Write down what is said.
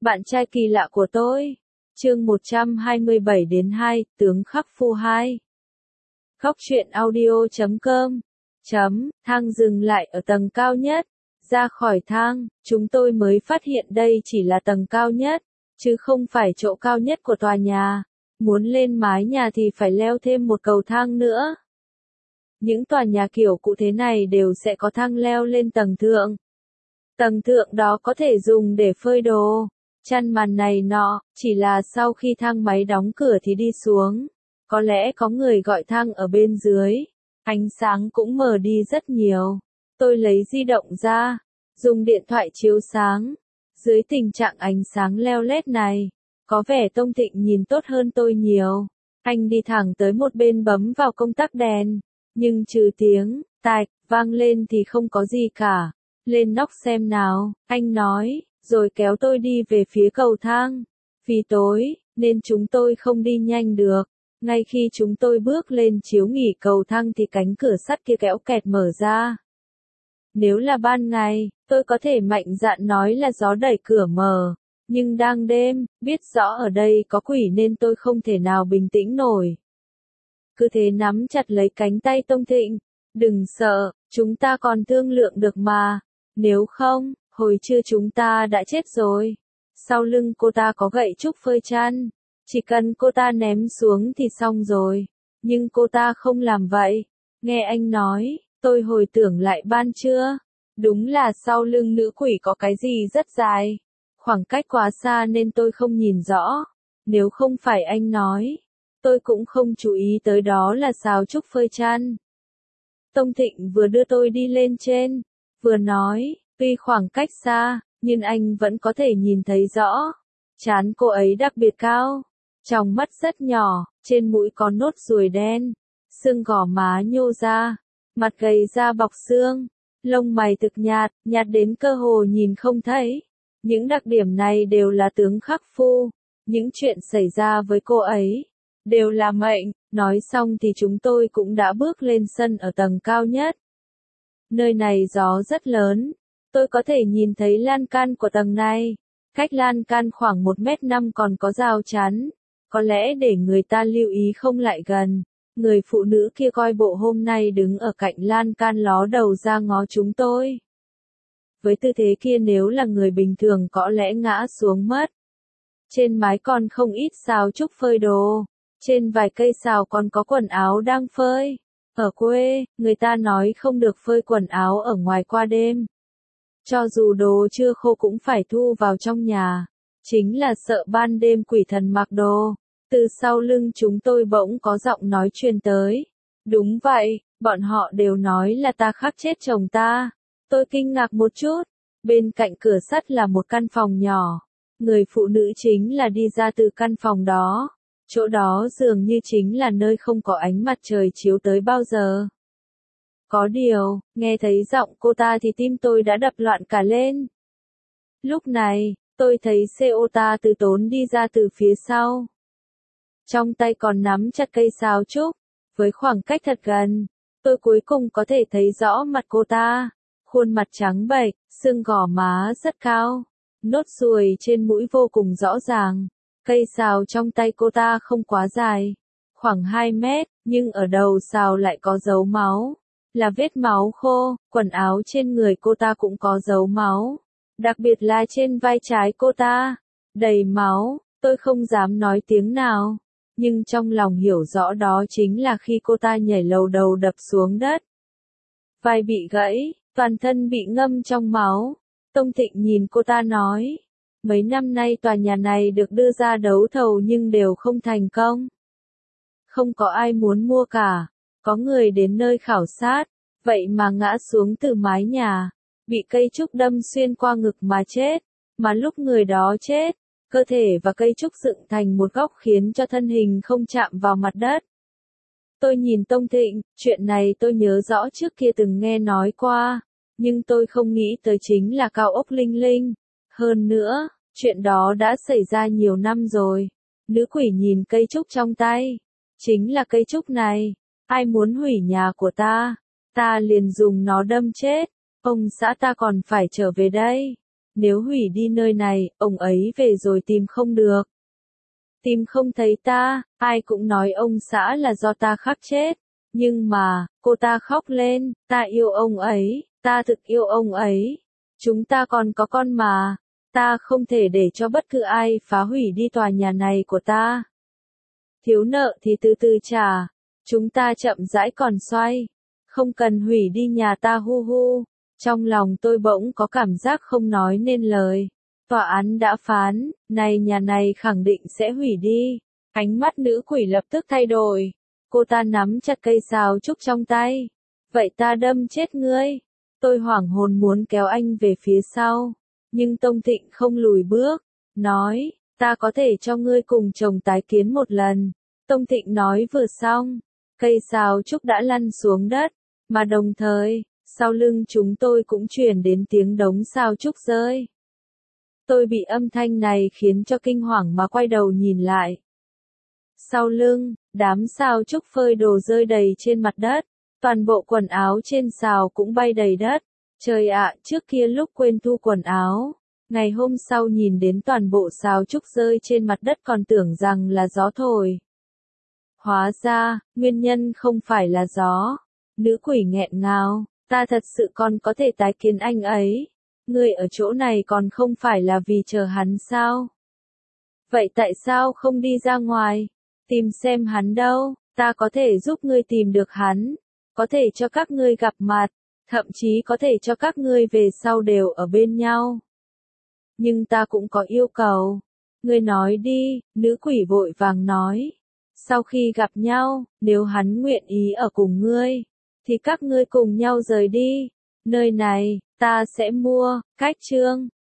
Bạn trai kỳ lạ của tôi. Chương 127 đến 2, tướng Khắc Phu 2. Khóc chuyện audio.com. Thang dừng lại ở tầng cao nhất. Ra khỏi thang, chúng tôi mới phát hiện đây chỉ là tầng cao nhất, chứ không phải chỗ cao nhất của tòa nhà. Muốn lên mái nhà thì phải leo thêm một cầu thang nữa. Những tòa nhà kiểu cũ thế này đều sẽ có thang leo lên tầng thượng. Tầng thượng đó có thể dùng để phơi đồ, chăn màn này nọ, chỉ là sau khi thang máy đóng cửa thì đi xuống. Có lẽ có người gọi thang ở bên dưới. Ánh sáng cũng mờ đi rất nhiều. Tôi lấy di động ra, dùng điện thoại chiếu sáng. Dưới tình trạng ánh sáng leo lét này, có vẻ Tông Thịnh nhìn tốt hơn tôi nhiều. Anh đi thẳng tới một bên bấm vào công tắc đèn, nhưng trừ tiếng tạch vang lên thì không có gì cả. Lên nóc xem nào, anh nói, rồi kéo tôi đi về phía cầu thang. Vì tối, nên chúng tôi không đi nhanh được. Ngay khi chúng tôi bước lên chiếu nghỉ cầu thang thì cánh cửa sắt kia kéo kẹt mở ra. Nếu là ban ngày, tôi có thể mạnh dạn nói là gió đẩy cửa mở. Nhưng đang đêm, biết rõ ở đây có quỷ nên tôi không thể nào bình tĩnh nổi. Cứ thế nắm chặt lấy cánh tay Tông Thịnh. Đừng sợ, chúng ta còn thương lượng được mà. Nếu không, hồi trưa chúng ta đã chết rồi. Sau lưng cô ta có gậy trúc phơi chăn. Chỉ cần cô ta ném xuống thì xong rồi. Nhưng cô ta không làm vậy. Nghe anh nói, tôi hồi tưởng lại ban trưa. Đúng là sau lưng nữ quỷ có cái gì rất dài. Khoảng cách quá xa nên tôi không nhìn rõ. Nếu không phải anh nói, tôi cũng không chú ý tới đó là sào trúc phơi chăn. Tông Thịnh vừa đưa tôi đi lên trên, vừa nói, tuy khoảng cách xa, nhưng anh vẫn có thể nhìn thấy rõ. Trán cô ấy đặc biệt cao, tròng mắt rất nhỏ, trên mũi có nốt ruồi đen, xương gò má nhô ra, mặt gầy da bọc xương, lông mày thực nhạt, nhạt đến cơ hồ nhìn không thấy. Những đặc điểm này đều là tướng Khắc Phu. Những chuyện xảy ra với cô ấy đều là mệnh. Nói xong thì chúng tôi cũng đã bước lên sân ở tầng cao nhất. Nơi này gió rất lớn. Tôi có thể nhìn thấy lan can của tầng này. Cách lan can khoảng 1m5 còn có rào chắn. Có lẽ để người ta lưu ý không lại gần. Người phụ nữ kia coi bộ hôm nay đứng ở cạnh lan can ló đầu ra ngó chúng tôi. Với tư thế kia nếu là người bình thường có lẽ ngã xuống mất. Trên mái còn không ít sào trúc phơi đồ. Trên vài cây sào còn có quần áo đang phơi. Ở quê, người ta nói không được phơi quần áo ở ngoài qua đêm. Cho dù đồ chưa khô cũng phải thu vào trong nhà. Chính là sợ ban đêm quỷ thần mặc đồ. Từ sau lưng chúng tôi bỗng có giọng nói truyền tới. Đúng vậy, bọn họ đều nói là ta khắc chết chồng ta. Tôi kinh ngạc một chút. Bên cạnh cửa sắt là một căn phòng nhỏ. Người phụ nữ chính là đi ra từ căn phòng đó. Chỗ đó dường như chính là nơi không có ánh mặt trời chiếu tới bao giờ. Có điều, nghe thấy giọng cô ta thì tim tôi đã đập loạn cả lên. Lúc này, tôi thấy xe ô ta từ tốn đi ra từ phía sau. Trong tay còn nắm chặt cây sào trúc. Với khoảng cách thật gần, tôi cuối cùng có thể thấy rõ mặt cô ta. Khuôn mặt trắng bệch, xương gò má rất cao. Nốt ruồi trên mũi vô cùng rõ ràng. Cây sào trong tay cô ta không quá dài, khoảng 2 mét, nhưng ở đầu sào lại có dấu máu. Là vết máu khô, quần áo trên người cô ta cũng có dấu máu. Đặc biệt là trên vai trái cô ta, đầy máu, tôi không dám nói tiếng nào. Nhưng trong lòng hiểu rõ đó chính là khi cô ta nhảy lầu đầu đập xuống đất. Vai bị gãy, toàn thân bị ngâm trong máu. Tông Thịnh nhìn cô ta nói. Mấy năm nay tòa nhà này được đưa ra đấu thầu nhưng đều không thành công. Không có ai muốn mua cả. Có người đến nơi khảo sát, vậy mà ngã xuống từ mái nhà. Bị cây trúc đâm xuyên qua ngực mà chết. Mà lúc người đó chết, cơ thể và cây trúc dựng thành một góc khiến cho thân hình không chạm vào mặt đất. Tôi nhìn Tông Thịnh, chuyện này tôi nhớ rõ trước kia từng nghe nói qua. Nhưng tôi không nghĩ tới chính là cao ốc Linh Linh. Hơn nữa, chuyện đó đã xảy ra nhiều năm rồi. Nữ quỷ nhìn cây trúc trong tay. Chính là cây trúc này. Ai muốn hủy nhà của ta, ta liền dùng nó đâm chết. Ông xã ta còn phải trở về đây. nếu hủy đi nơi này, ông ấy về rồi tìm không được. Tìm không thấy ta, ai cũng nói ông xã là do ta khắc chết. Nhưng mà, cô ta khóc lên, ta yêu ông ấy, ta thực yêu ông ấy. Chúng ta còn có con mà, ta không thể để cho bất cứ ai phá hủy đi tòa nhà này của ta. Thiếu nợ thì từ từ trả, chúng ta chậm rãi còn xoay. Không cần hủy đi nhà ta hu hu. Trong lòng tôi bỗng có cảm giác không nói nên lời. Tòa án đã phán, này nhà này khẳng định sẽ hủy đi. Ánh mắt nữ quỷ lập tức thay đổi. Cô ta nắm chặt cây sào trúc trong tay. Vậy ta đâm chết ngươi. Tôi hoảng hồn muốn kéo anh về phía sau. Nhưng Tông Thịnh không lùi bước. Nói, ta có thể cho ngươi cùng chồng tái kiến một lần. Tông Thịnh nói vừa xong. Cây sào trúc đã lăn xuống đất. Mà đồng thời, sau lưng chúng tôi cũng truyền đến tiếng đống sào trúc rơi. Tôi bị âm thanh này khiến cho kinh hoàng mà quay đầu nhìn lại. Sau lưng, đám sào trúc phơi đồ rơi đầy trên mặt đất. Toàn bộ quần áo trên sào cũng bay đầy đất. Trời ạ, trước kia lúc quên thu quần áo. Ngày hôm sau nhìn đến toàn bộ sào trúc rơi trên mặt đất còn tưởng rằng là gió thổi. Hóa ra, nguyên nhân không phải là gió. Nữ quỷ nghẹn ngào, ta thật sự còn có thể tái kiến anh ấy. Ngươi ở chỗ này còn không phải là vì chờ hắn sao? Vậy tại sao không đi ra ngoài? Tìm xem hắn đâu, ta có thể giúp ngươi tìm được hắn. Có thể cho các ngươi gặp mặt, thậm chí có thể cho các ngươi về sau đều ở bên nhau. Nhưng ta cũng có yêu cầu. Ngươi nói đi, nữ quỷ vội vàng nói. Sau khi gặp nhau, nếu hắn nguyện ý ở cùng ngươi, thì các ngươi cùng nhau rời đi. Nơi này, ta sẽ mua, cách chương.